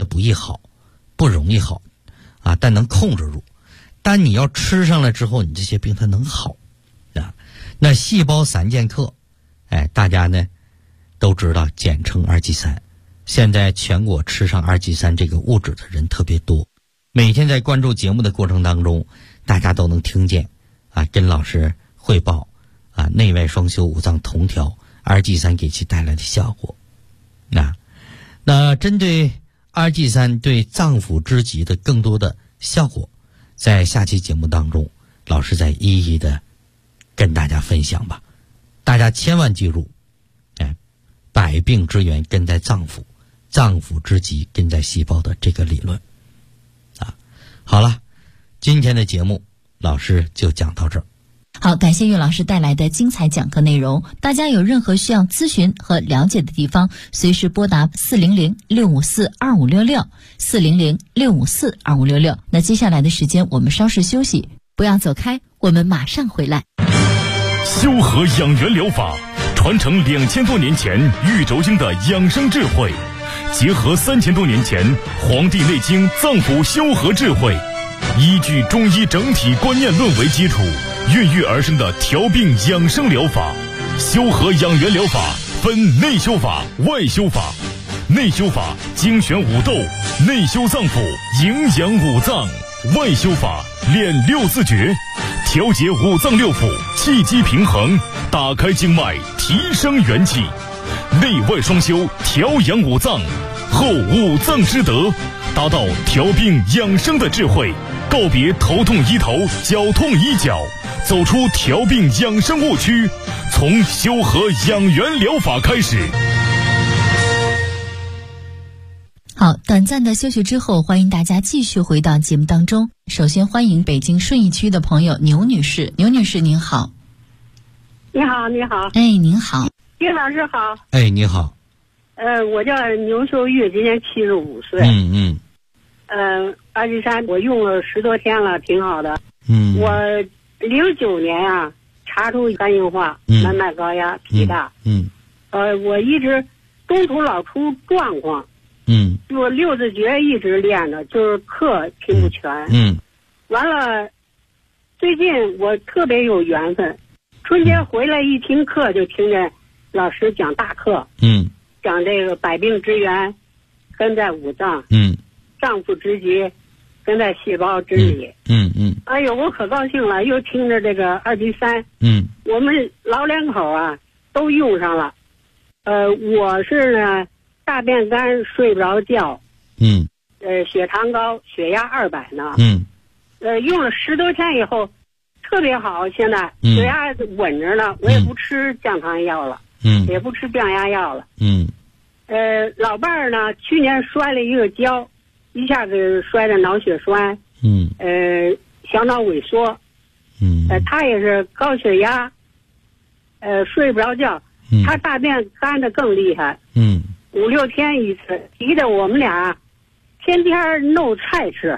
的不易好，不容易好啊，但能控制住。但你要吃上了之后，你这些病它能好啊。那细胞3剑客，大家呢都知道，简称2G3。现在全国吃上2G3这个物质的人特别多，每天在关注节目的过程当中，大家都能听见啊，跟老师汇报啊，内外双修、五脏同调，2G3给其带来的效果。那针对2G3对脏腑之疾的更多的效果，在下期节目当中，老师再一一的跟大家分享吧。大家千万记住，百病之源根在脏腑，脏腑之疾根在细胞的这个理论啊。好了，今天的节目老师就讲到这儿。 好，感谢岳老师带来的精彩讲课内容。大家有任何需要咨询和了解的地方，随时拨打400-654-2566，400-654-2566。那接下来的时间我们稍事休息，不要走开，我们马上回来。 修和养元疗法传承2000多年前玉轴经的养生智慧，结合3000多年前《黄帝内经》脏腑修和智慧，依据中医整体观念论为基础，孕育而生的调病养生疗法。修和养元疗法分内修法、外修法。内修法精选五斗，内修脏腑，营养五脏；外修法练64诀，调节五脏六腑，气机平衡，打开经脉，提升元气。内外双修，调养五脏，后五脏之德，达到调病养生的智慧。告别头痛医头，脚痛医脚，走出调病养生误区，从修和养元疗法开始。 好，短暂的休息之后，欢迎大家继续回到节目当中。首先欢迎北京顺义区的朋友牛女士。牛女士您好。 你好，你好。 您好。 岳老师好。 你好。 我叫牛秀玉，今年75岁。2G3我用了10多天了，挺好的。我09年啊查出肝硬化、门脉高压、脾大。我一直中途老出状况。我6字诀一直练着，就是课听不全。完了，最近我特别有缘分，春节回来一听课就听见老师讲大课。讲这个百病之源根在五脏。脏腑之疾根在细胞之里。哎呦，我可高兴了，又听着这个2G3。我们老两口啊都用上了。我是呢大便干，睡不着觉。血糖高，血压200呢。用了10多天以后特别好，现在血压稳着呢。我也不吃降糖药了。也不吃降压药了。老伴儿呢去年摔了一个跤，一下子摔得脑血栓。小脑萎缩。他也是高血压，睡不着觉。他大便干得更厉害。5、6天一次，急得我们俩天天弄菜吃。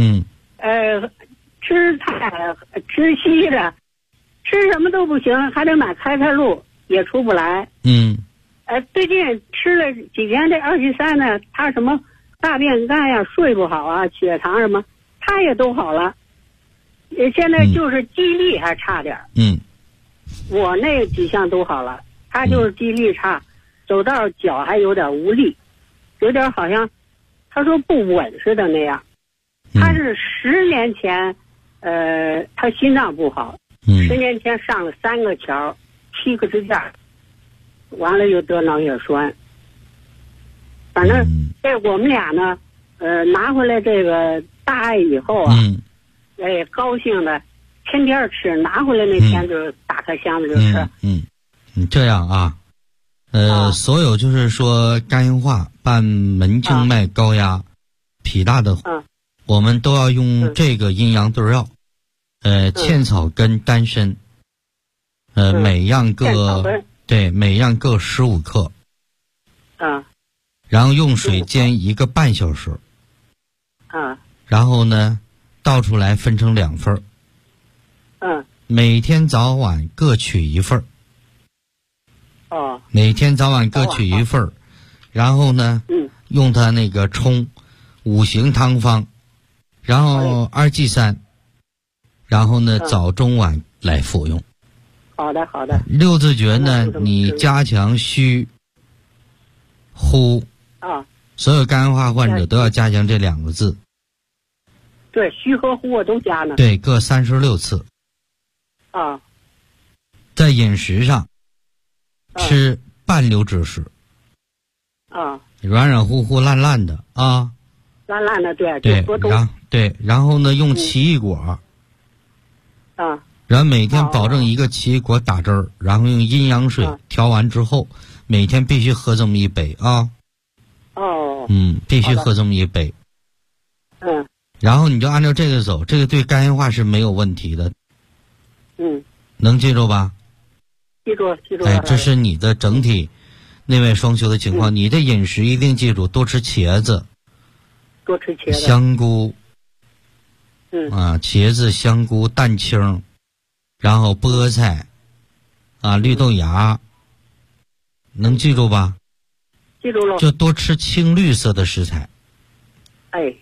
吃菜吃稀的，吃什么都不行，还得买开塞露，也出不来。最近吃了几天这2G3呢，他什么大便干呀、睡不好啊、血糖什么，他也都好了。现在就是记忆力还差点。我那几项都好了，他就是记忆力差，走道脚还有点无力，有点好像他说不稳似的那样。他是10年前，他心脏不好，10年前上了3个桥，7个支架，完了又得脑血栓。反正这我们俩呢，拿回来这个大爱以后啊，高兴的天天吃，拿回来那天就打开箱子就吃。 这样啊，所有就是说肝硬化伴门静脉高压、脾大的，我们都要用这个阴阳对药。茜草根、丹参，每样各15克。然后用水煎1个半小时。然后呢倒出来分成2份。每天早晚各取1份。每天早晚各取1份，然后呢用它那个冲 5行汤方，然后2G3，然后呢早中晚来服用。 好的好的。 六字诀呢，你加强虚呼啊， 所有肝硬化患者都要加强这2个字。 对，虚和呼我都加呢。 对，各36次。 啊。 在饮食上，吃半流质食。 啊。软软乎乎、烂烂的啊。 烂烂的，对。 对，然后呢，用奇异果。 啊。 然后每天保证一个奇异果打汁儿，然后用阴阳水调完之后，每天必须喝这么1杯啊。 哦。 必须喝这么1杯。 嗯。 然后你就按照这个走，这个对肝硬化是没有问题的。能记住吧？ 记住。 这是你的整体内外双修的情况。你的饮食一定记住，多吃茄子。 多吃茄子。 香菇。茄子、香菇、蛋清。然后菠菜，绿豆芽，能记住吧？ 记住了。 就多吃青绿色的食材。 哎。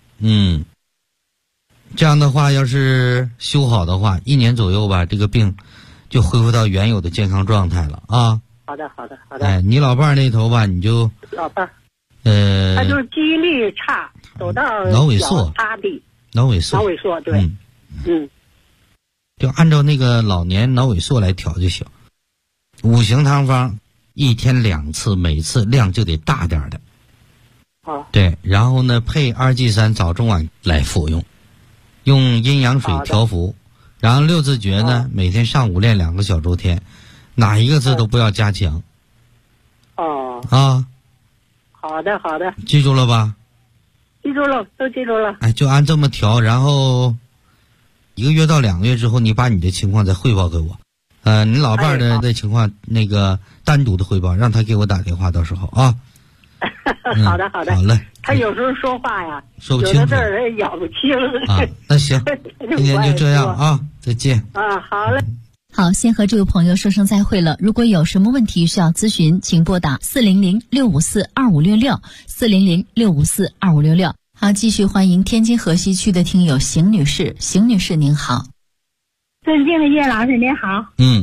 这样的话，要是修好的话，1年左右吧，这个病就恢复到原有的健康状态了啊。 好的。 你老伴儿那头吧，你就老伴儿，他就是记忆力差，走到脑萎缩，脑萎缩，对。 就按照那个老年脑萎缩来调就行。5行汤方1天2次，每次量就得大点的。对，然后呢配2G3早中晚来服用，用阴阳水调服。然后六字诀呢，每天上午练2个小周天，哪一个字都不要加强。 好的。 记住了吧？ 记住了，都记住了。 就按这么调，然后1个月到2个月之后，你把你的情况再汇报给我。你老伴儿的情况那个单独的汇报，让他给我打电话，到时候啊。 好的。 好嘞。 他有时候说话呀， 说不清楚， 有的字儿咬不清。 那行，今天就这样啊，再见。 好嘞。 好，先和这位朋友说声再会了。如果有什么问题需要咨询，请拨打400-654-2566 400-654-2566。好，继续欢迎天津河西区的听友邢女士。邢女士您好。 尊敬的叶老师您好。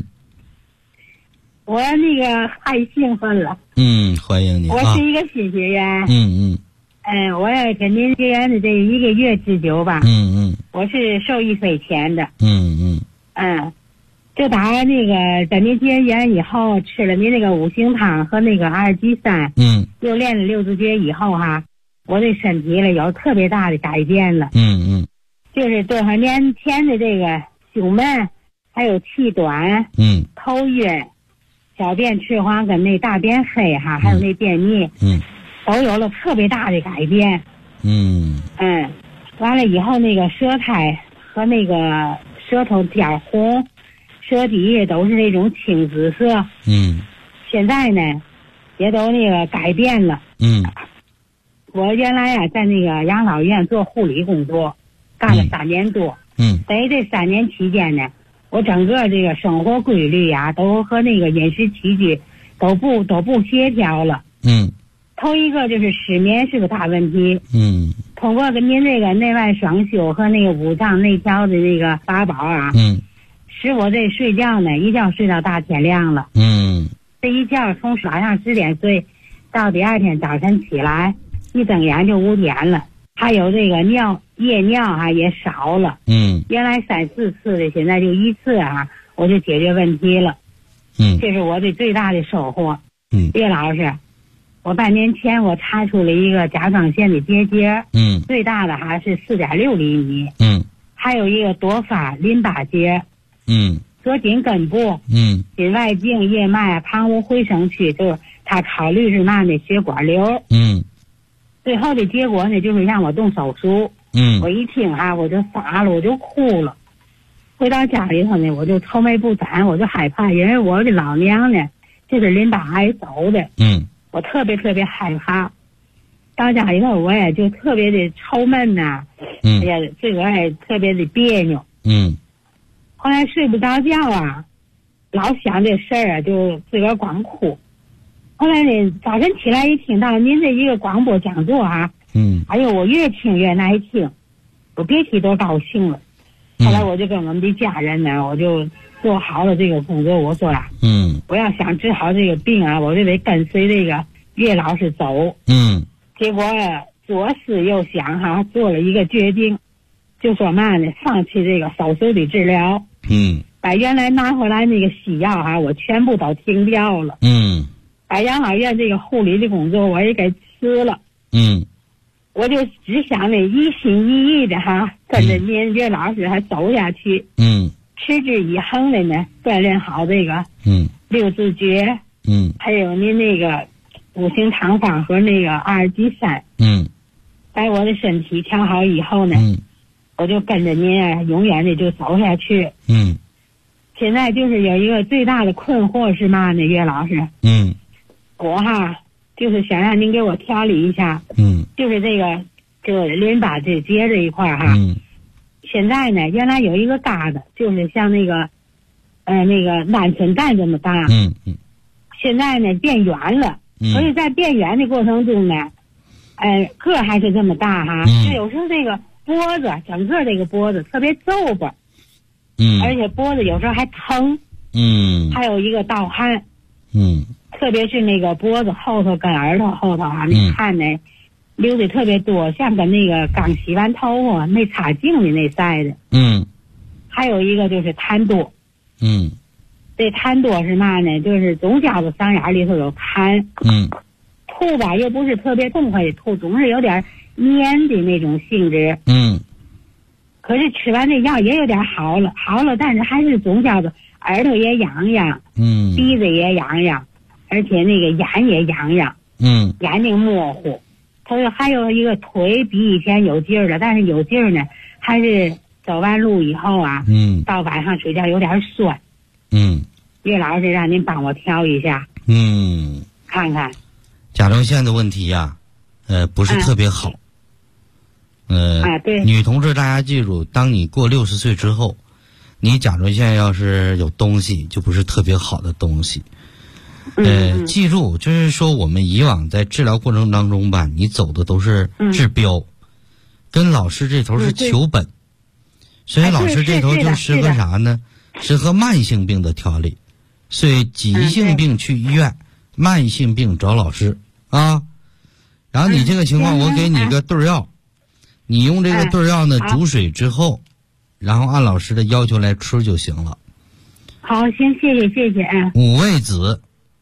我那个太兴奋了。 欢迎您。 我是一个新学员。我也跟您学员的这1个月之久吧。我是受益匪浅的。就打那个在您结缘以后，吃了您那个5行汤和那个2G3，又练了6字诀以后哈，我这身体了有特别大的改变了。就是多少年前的这个胸闷，还有气短，头晕，小便赤黄跟那大便黑哈，还有那便秘，都有了特别大的改变。完了以后那个舌苔和那个舌头点红，舌底也都是那种青紫色。现在呢也都那个改变了。我原来在那个养老院做护理工作，干了3年多。在这3年期间呢，我整个这个生活规律都和那个饮食起居都不协调了。头一个就是失眠是个大问题。通过跟您这个内外双修和那个5脏内调的那个法宝使我这睡觉呢一觉睡到大天亮了。这一觉从晚上10点睡到第2天早晨起来，一睁眼就5点了。还有这个夜尿也少了。原来3、4次的，现在就1次我就解决问题了。这是我的最大的收获。叶老师，我半年前我查出了一个甲状腺的结节。最大的是4.6厘米。还有一个多发淋巴结。左颈根部。颈外径叶脉旁无回声区，就是他考虑是嘛呢？血管瘤。最后的结果呢，就是让我动手术。我一听我就傻了，我就哭了。回到家里头呢，我就愁眉不展，我就害怕，因为我的老娘呢就是淋巴癌走的。我特别害怕。到家里头我也就特别的愁闷自个儿也特别的别扭。后来睡不着觉老想这事儿就自个儿光哭。后来呢，早晨起来一听到您这一个广播讲座哎呦，我越听越爱听，我别提多高兴了。后来我就跟我们的家人呢，我就做好了这个工作。我说啊，我要想治好这个病啊，我就得跟随这个岳老师走。结果左思右想哈，做了一个决定，就说嘛呢，放弃这个手术的治疗。把原来拿回来那个西药哈，我全部都停掉了。把养老院这个护理的工作我也给辞了。我就只想呢，一心一意的哈，跟着您岳老师还走下去。持之以恒的呢，锻炼好这个六字诀。还有您那个五行汤方和那个2G3。把我的身体调好以后呢，我就跟着您啊，永远的就走下去。现在就是有一个最大的困惑是嘛呢，岳老师？我哈就是想让您给我调理一下。就是这个淋巴结这一块哈。现在呢，原来有一个疙瘩，就是像那个鹌鹑蛋这么大。现在呢变圆了。所以在变圆的过程中呢，个还是这么大哈。有时候这个脖子，整个这个脖子特别皱巴。而且脖子有时候还疼。还有一个盗汗。特别是那个脖子后头跟耳朵后头啊，那汗呢流的特别多，像跟那个刚洗完头啊没擦净的那晒的。还有一个就是痰多。这痰多是嘛呢？就是总觉得嗓眼里头有痰。吐吧又不是特别痛快的吐，总是有点黏的那种性质。可是吃完这药也有点好了，但是还是总觉得耳朵也痒痒。鼻子也痒痒，而且那个眼也痒痒。眼睛模糊。他说还有一个腿比以前有劲儿了，但是有劲儿呢，还是走完路以后啊，到晚上睡觉有点酸。岳老师让您帮我调一下。看看。 甲状腺的问题呀，不是特别好。 对。 女同志，大家记住，当你过60岁之后，你甲状腺要是有东西，就不是特别好的东西。记住，就是说我们以往在治疗过程当中吧，你走的都是治标，跟老师这头是求本，所以老师这头就适合啥呢？适合慢性病的调理，所以急性病去医院，慢性病找老师啊。然后你这个情况，我给你个对药，你用这个对药呢煮水之后，然后按老师的要求来吃就行了。 好，行，谢谢。 五味子。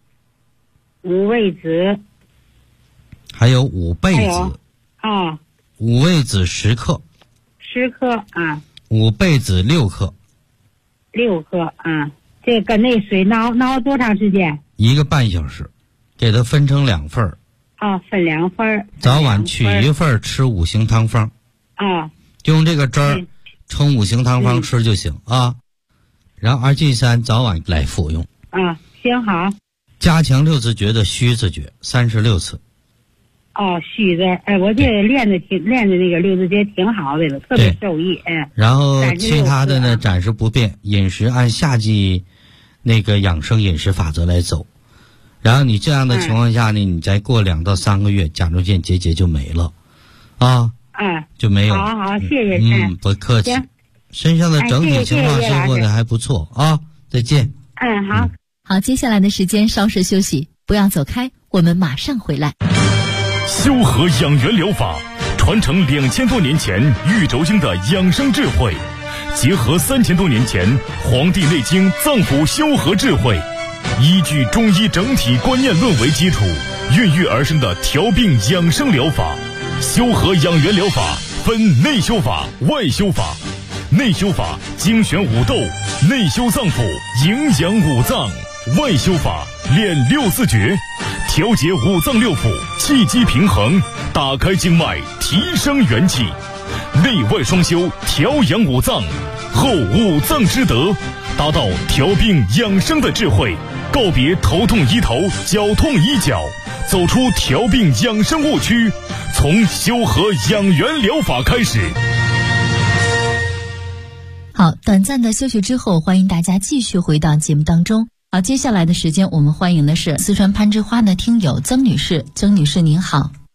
还有五倍子。五味子10克。 10克啊。 五倍子6克。 6克啊。这跟那水熬多长时间 ？1个半小时，给它分成2份儿。 分2份儿。 早晚取1份吃五行汤方。就用这个汁儿冲五行汤方吃就行啊。然后2G3早晚来服用。 行好。 加强六字诀的虚字诀36次。 虚字，我这练的那个六字诀挺好的了，特别受益。 然后其他的呢暂时不变，饮食按夏季那个养生饮食法则来走。然后你这样的情况下呢，你再过2到3个月，甲状腺结节就没了，就没有。 好，谢谢。 不客气。身上的整体情况是过得还不错啊，再见。 好，接下来的时间稍事休息，不要走开，我们马上回来。 修和养元疗法传承2000多年前玉轴经的养生智慧，结合3000多年前《黄帝内经》脏腑修和智慧，依据中医整体观念论为基础，孕育而生的调病养生疗法。修和养元疗法分内修法、外修法。内修法精选五斗，内修脏腑，营养五脏；外修法练六字诀，调节五脏六腑，气机平衡，打开经脉，提升元气。内外双修，调养五脏，后五脏之德，达到调病养生的智慧，告别头痛医头，脚痛医脚，走出调病养生误区，从修和养元疗法开始。 好，短暂的休息之后，欢迎大家继续回到节目当中。好，接下来的时间我们欢迎的是四川攀枝花的听友曾女士。曾女士您好。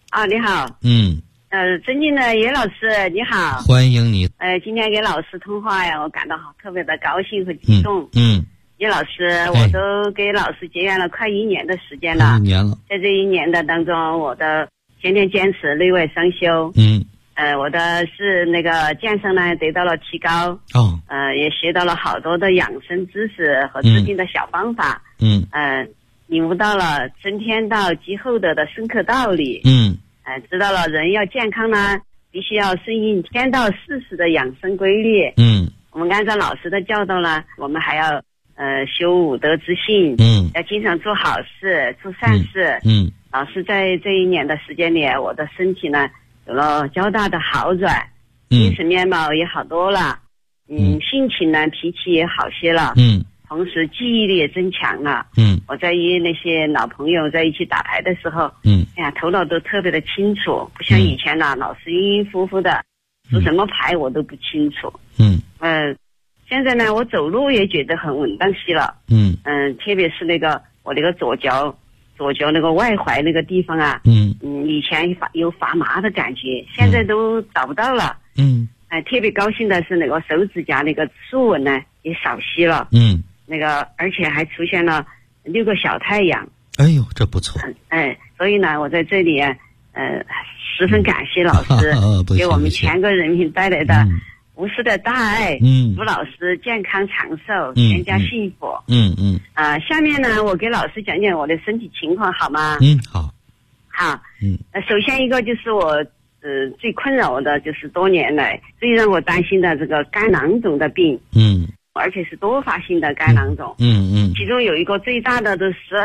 啊，你好。尊敬的叶老师，你好。 欢迎你。 今天跟老师通话呀，我感到特别的高兴和激动。叶老师，我都给老师结缘了快1年的时间了。 1年了。在这1年的当中，我的天天坚持内外双修。我的是那个健身呢得到了提高。也学到了好多的养生知识和制定的小方法。领悟到了增添到积厚德的深刻道理。知道了人要健康呢，必须要顺应天道四时的养生规律。我们按照老师的教导呢，我们还要修五德之性。要经常做好事，做善事。老师在这1年的时间里，我的身体呢有了较大的好转，精神面貌也好多了。性情呢脾气也好些了。同时记忆力也增强了。我在与那些老朋友在一起打牌的时候，头脑都特别的清楚，不像以前呢，老是晕晕乎乎的，出什么牌我都不清楚。现在呢，我走路也觉得很稳当些了。特别是那个我那个左脚那个外踝那个地方啊，以前有发麻的感觉，现在都找不到了。特别高兴的是那个手指甲那个竖纹呢也少些了。那个而且还出现了6个小太阳。 哎呦，这不错。 所以呢，我在这里十分感谢老师给我们全国人民带来的无私的大爱。祝老师健康长寿，全家幸福。下面呢，我给老师讲讲我的身体情况好吗？ 好。 首先一个就是我最困扰我的就是多年来最让我担心的这个肝囊肿的病。而且是多发性的肝囊肿。其中有一个最大的都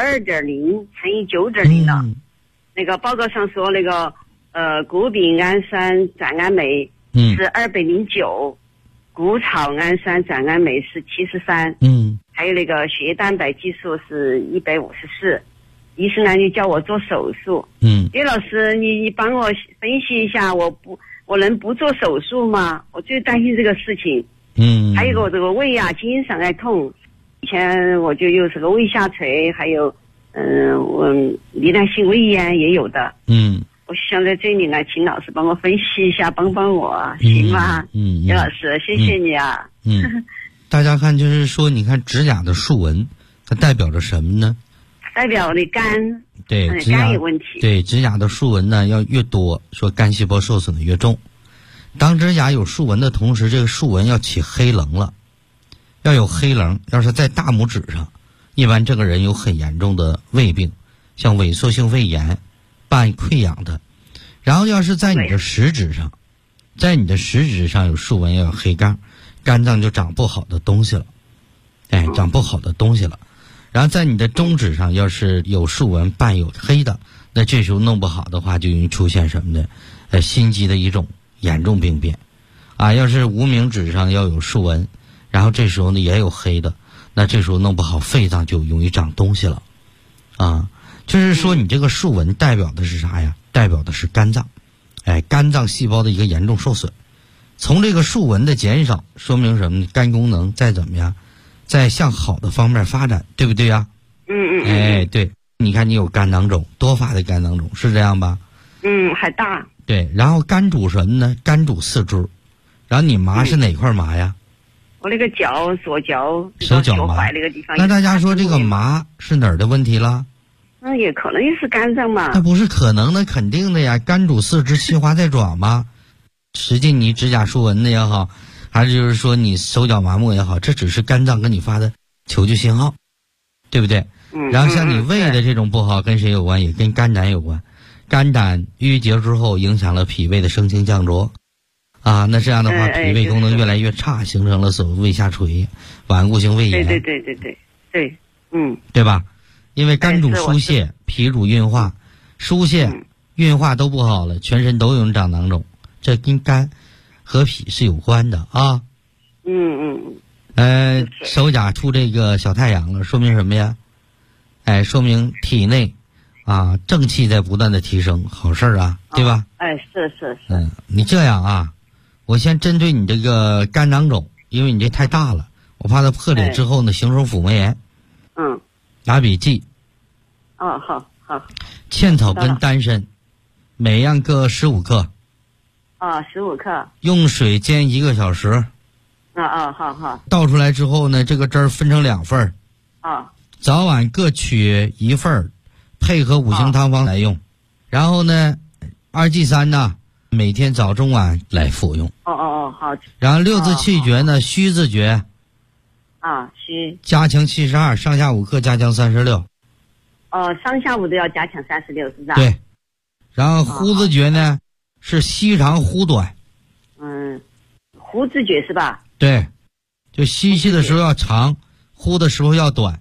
12.0乘以9.0了。那个报告上说那个谷丙氨酸转氨酶是209，谷草氨酸转氨酶是73。还有那个血液蛋白激素是154。医生呢就叫我做手术。叶老师，你帮我分析一下，我能不做手术吗？我最担心这个事情。还有一个我这个胃啊经常爱痛，以前我就有这个胃下垂，还有我罹难性胃炎也有的。我想在这里呢，请老师帮我分析一下，帮帮我，行吗？叶老师，谢谢你啊。 大家看，就是说，你看指甲的竖纹，它代表着什么呢？ 代表我的肝。 对， 肝有问题。 对，指甲的竖纹呢要越多，说肝细胞受损的越重。当指甲有竖纹的同时，这个竖纹要起黑棱了，要有黑棱。要是在大拇指上，一般这个人有很严重的胃病，像萎缩性胃炎伴溃疡的。然后要是在你的食指上，有竖纹，要有黑杠，肝脏就长不好的东西了。长不好的东西了。然后在你的中指上要是有竖纹伴有黑的，那这时候弄不好的话，就容易出现什么呢？心肌的一种严重病变。要是无名指上要有竖纹，然后这时候呢也有黑的，那这时候弄不好肺脏就容易长东西了。就是说你这个竖纹代表的是啥呀？代表的是肝脏。肝脏细胞的一个严重受损。从这个竖纹的减少说明什么呢？肝功能再怎么样，在向好的方面发展，对不对呀？对，你看你有肝囊肿，多发的肝囊肿，是这样吧？ 还大。 对，然后肝主什么呢？肝主四肢。然后你麻是哪块麻呀？ 我那个脚，左脚手脚麻那个地方。 那大家说这个麻是哪儿的问题了？ 那也可能也是肝脏嘛。 那不是可能的，肯定的呀。肝主四肢，气化在爪嘛。实际你指甲竖纹的也好，还是就是说你手脚麻木也好，这只是肝脏跟你发的求救信号，对不对？然后像你胃的这种不好，跟谁有关？也跟肝胆有关。肝胆淤结之后，影响了脾胃的升清降浊。那这样的话，脾胃功能越来越差，形成了所谓胃下垂、顽固性胃炎。 对， 对吧？因为肝主疏泄，脾主运化，疏泄、运化都不好了，全身都有长囊肿，这跟肝和脾是有关的啊。手甲出这个小太阳了，说明什么呀？说明体内正气在不断的提升，好事啊，对吧？ 是。 你这样啊，我先针对你这个肝囊肿，因为你这太大了，我怕它破裂之后呢，形成腹膜炎。拿笔记。 好。 茜草根丹参每样各15克。 15克。 用水煎1个小时。 好。 倒出来之后呢，这个汁儿分成2份儿。早晚各取1份儿，配合5行汤方来用。然后呢，2G3呢，每天早中晚来服用。 好。 然后6字气诀呢，虚字诀。 虚。 加强72，上下5克，加强36。 上下午都要加强36，是吧？ 对。然后呼字诀呢，是吸长呼短。 呼字诀是吧？ 对，就吸气的时候要长，呼的时候要短。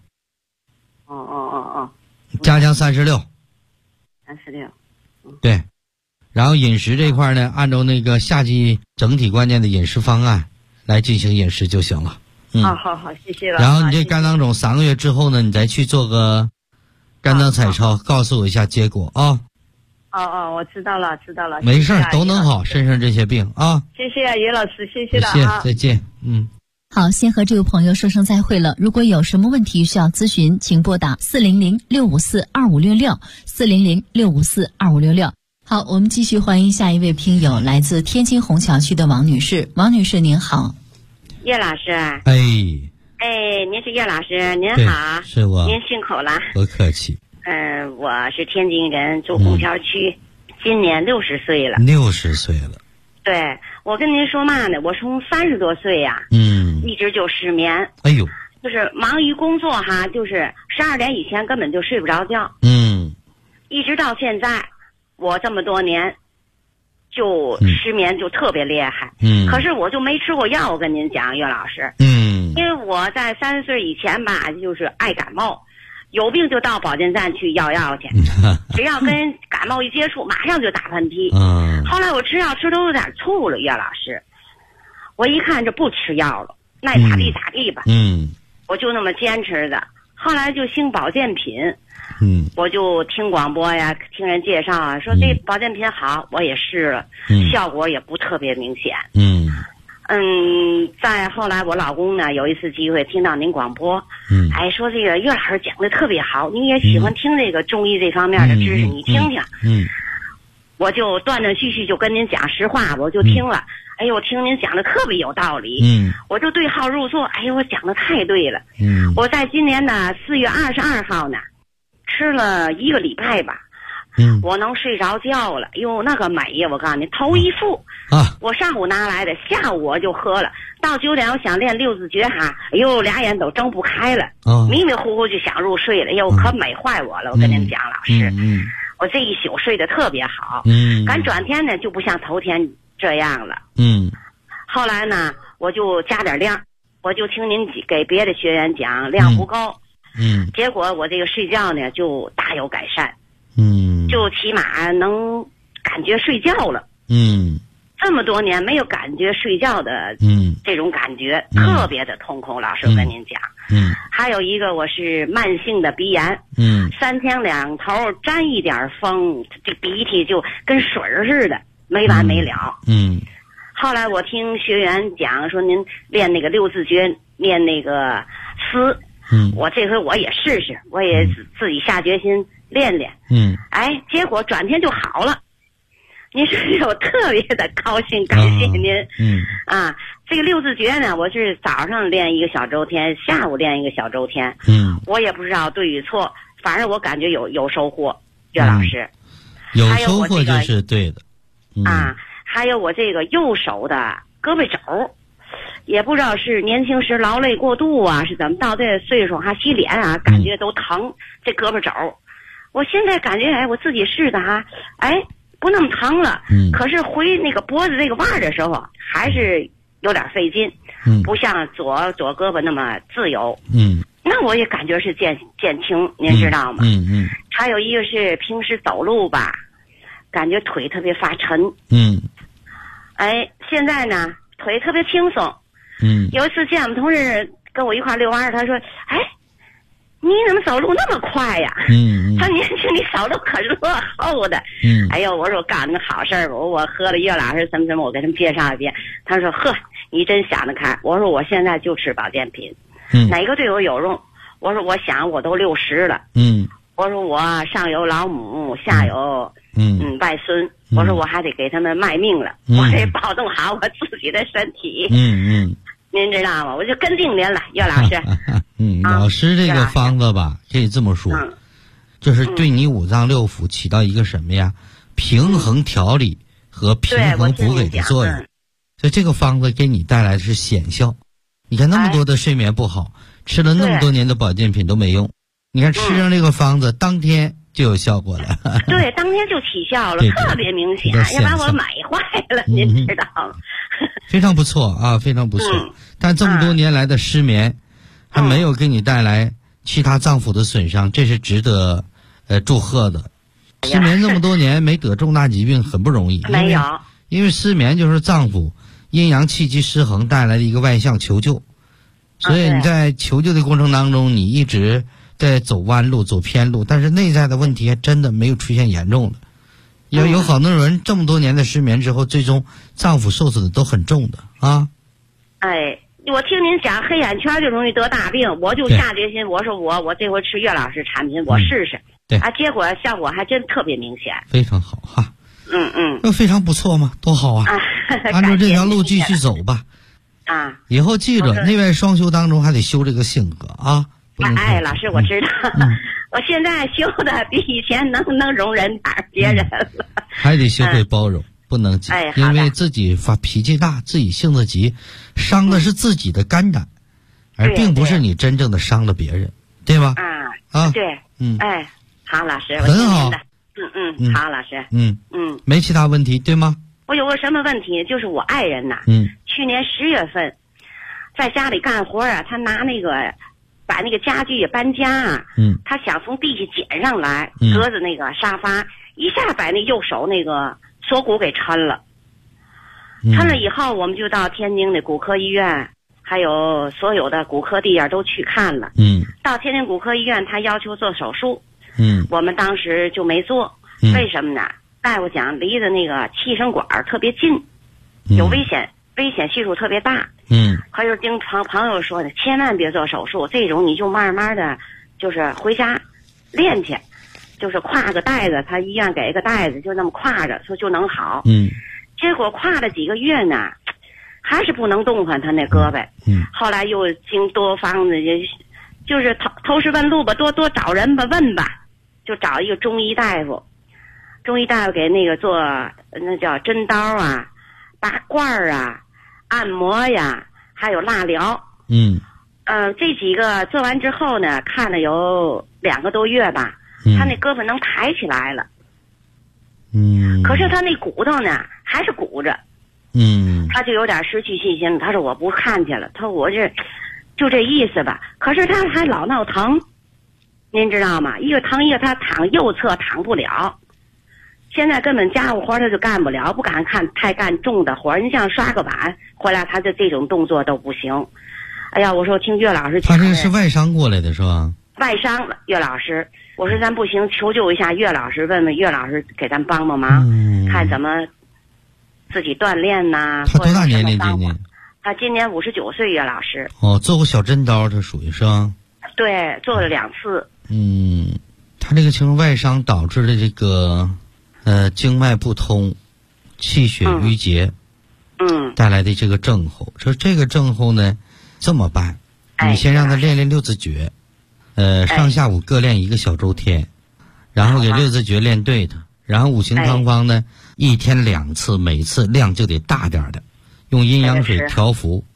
加强36。 36。 对。然后饮食这块呢，按照那个夏季整体观念的饮食方案来进行饮食就行了。 好，谢谢了。 然后你这肝囊肿3个月之后呢，你再去做个肝脏彩超，告诉我一下结果啊。 我知道了。 没事儿，都能好，身上这些病啊。 谢谢于老师，谢谢了啊。再见。 好，先和这位朋友说声再会了。如果有什么问题需要咨询，请拨打400-654-2566，400-654-2566。好，我们继续欢迎下一位听友，来自天津虹桥区的王女士。王女士您好。 叶老师。您是叶老师，您好。 是我。 您辛苦了。 不客气。 我是天津人，住虹桥区，今年60岁了。 60岁了。 对，我跟您说嘛呢，我从30多岁呀，一直就失眠。 哎呦。 就是忙于工作哈，就是12点以前根本就睡不着觉。一直到现在，我这么多年，就失眠就特别厉害。可是我就没吃过药，我跟您讲，岳老师。因为我在30岁以前吧，就是爱感冒。有病就到保健站去要药去，只要跟感冒一接触，马上就打喷嚏。后来我吃药吃都有点怵了，叶老师，我一看这不吃药了，那咋地咋地吧。我就那么坚持的。后来就兴保健品，我就听广播呀，听人介绍啊，说这保健品好，我也试了，效果也不特别明显。再后来我老公呢，有一次机会听到您广播，说这个岳老师讲的特别好，你也喜欢听这个中医这方面的知识，你听听。我就断断续续就跟您讲实话，我就听了。我听您讲的特别有道理。我就对号入座。我讲的太对了。我在今年的4月22号呢，吃了1个礼拜吧。我能睡着觉了。那个美呀！我告诉你，头一副我上午拿来的，下午我就喝了。到9点我想练6字诀哈，俩眼都睁不开了，迷迷糊糊就想入睡了。可美坏我了！我跟您讲，老师，我这一宿睡得特别好。赶转天呢就不像头天这样了。后来呢，我就加点量，我就听您给别的学员讲量不够。结果我这个睡觉呢就大有改善。就起码能感觉睡觉了。这么多年没有感觉睡觉的这种感觉，特别的痛苦。老师我跟您讲。还有一个我是慢性的鼻炎。3天2头沾一点风，这鼻涕就跟水似的，没完没了。后来我听学员讲说您练那个6字诀，念那个思。我这回我也试试，我也自己下决心练练。结果转天就好了。您说我特别的高兴，感谢您。这个6字诀呢，我是早上练1个小周天，下午练1个小周天。我也不知道对与错，反正我感觉有收获。岳老师， 有收获就是对的。 还有我这个右手的胳膊肘，也不知道是年轻时劳累过度啊，是怎么到这个岁数还洗脸啊，感觉都疼。这胳膊肘，我现在感觉我自己试的哈，不那么疼了。可是回那个脖子这个腕的时候，还是有点费劲。不像左胳膊那么自由。那我也感觉是减轻，您知道吗？还有一个是平时走路吧，感觉腿特别发沉。现在呢腿特别轻松。有一次见我们同事跟我一块遛弯，他说你怎么走路那么快呀？他年轻，你走路可落后的。我说我干那好事儿，我喝了岳老师什么，我给他们介绍一遍。他说呵，你真想得开。我说我现在就吃保健品，哪个对我有用？我说我想我都60了。我说我上有老母，下有外孙，我说我还得给他们卖命了，我得保重好我自己的身体。您知道吗？我就跟定您了，岳老师。 老师这个方子吧，可以这么说，就是对你五脏六腑起到一个什么呀？平衡调理和平衡补给的作用。所以这个方子给你带来的是显效。你看那么多的睡眠不好，吃了那么多年的保健品都没用，你看吃上这个方子，当天就有效果了。 对，当天就起效了，特别明显，要把我买坏了，您知道吗？ 非常不错啊，非常不错。但这么多年来的失眠，还没有给你带来其他脏腑的损伤，这是值得祝贺的。失眠这么多年没得重大疾病很不容易， 没有， 因为失眠就是脏腑阴阳气机失衡带来的一个外向求救，所以你在求救的过程当中，你一直在走弯路走偏路，但是内在的问题还真的没有出现严重的。有好多人这么多年的失眠之后，最终脏腑受损的都很重的啊。 我听您讲黑眼圈就容易得大病，我就下决心，我说我这回吃岳老师产品，我试试。 对结果效果还真特别明显， 非常好哈。那非常不错嘛，多好啊！按照这条路继续走吧。以后记着，内外双修当中还得修这个性格啊。 老师，我知道，我现在修的比以前能容忍点别人了。 还得学会包容，不能急，因为自己发脾气大，自己性子急，伤的是自己的肝胆，而并不是你真正的伤了别人，对吧？ 对，好，老师， 很好。 好，老师。 没其他问题，对吗？ 我有个什么问题，就是我爱人呐，去年10月份在家里干活啊，他拿把那个家具也搬家啊，他想从地下捡上来，搁着那个沙发，一下把那右手那个锁骨给抻了。抻了以后，我们就到天津的骨科医院，还有所有的骨科地儿都去看了。到天津骨科医院，他要求做手术。我们当时就没做，为什么呢？大夫讲离着那个气声管特别近，有危险系数特别大。还有经朋友说的，千万别做手术，这种你就慢慢的，就是回家练去，就是挎个袋子，他医院给一个袋子，就那么挎着，说就能好。结果挎了几个月呢，还是不能动弹他那胳膊。后来又经多方的，就是投石问路吧，多找人吧，问吧。就找一个中医大夫给那个做那叫针刀啊、拔罐啊、按摩呀，还有蜡疗。这几个做完之后呢，看了有2个多月吧，他那胳膊能抬起来了。可是他那骨头呢还是鼓着。他就有点失去信心了。他说我不看去了，他说我就这意思吧。可是他还老闹疼。您知道吗？一个疼一个，他躺右侧躺不了，现在根本家务活他就干不了，不敢太干重的活。你像刷个碗回来，他的这种动作都不行。哎呀，我说听岳老师讲， 他这是外伤过来的是吧？ 外伤了，岳老师，我说咱不行，求救一下岳老师，问问岳老师给咱帮忙，看怎么自己锻炼呐。 他多大年龄今年？ 他今年59岁，岳老师。 做过小针刀，这属于是吧？ 对，做了2次。 他这个情况外伤导致的这个经脉不通、气血淤结，带来的这个症候。说这个症候呢，这么办，你先让他练6字诀，上下午各练1个小周天，然后给6字诀练对的，然后五行汤方呢，1天2次，每次量就得大点的，用阴阳水调服，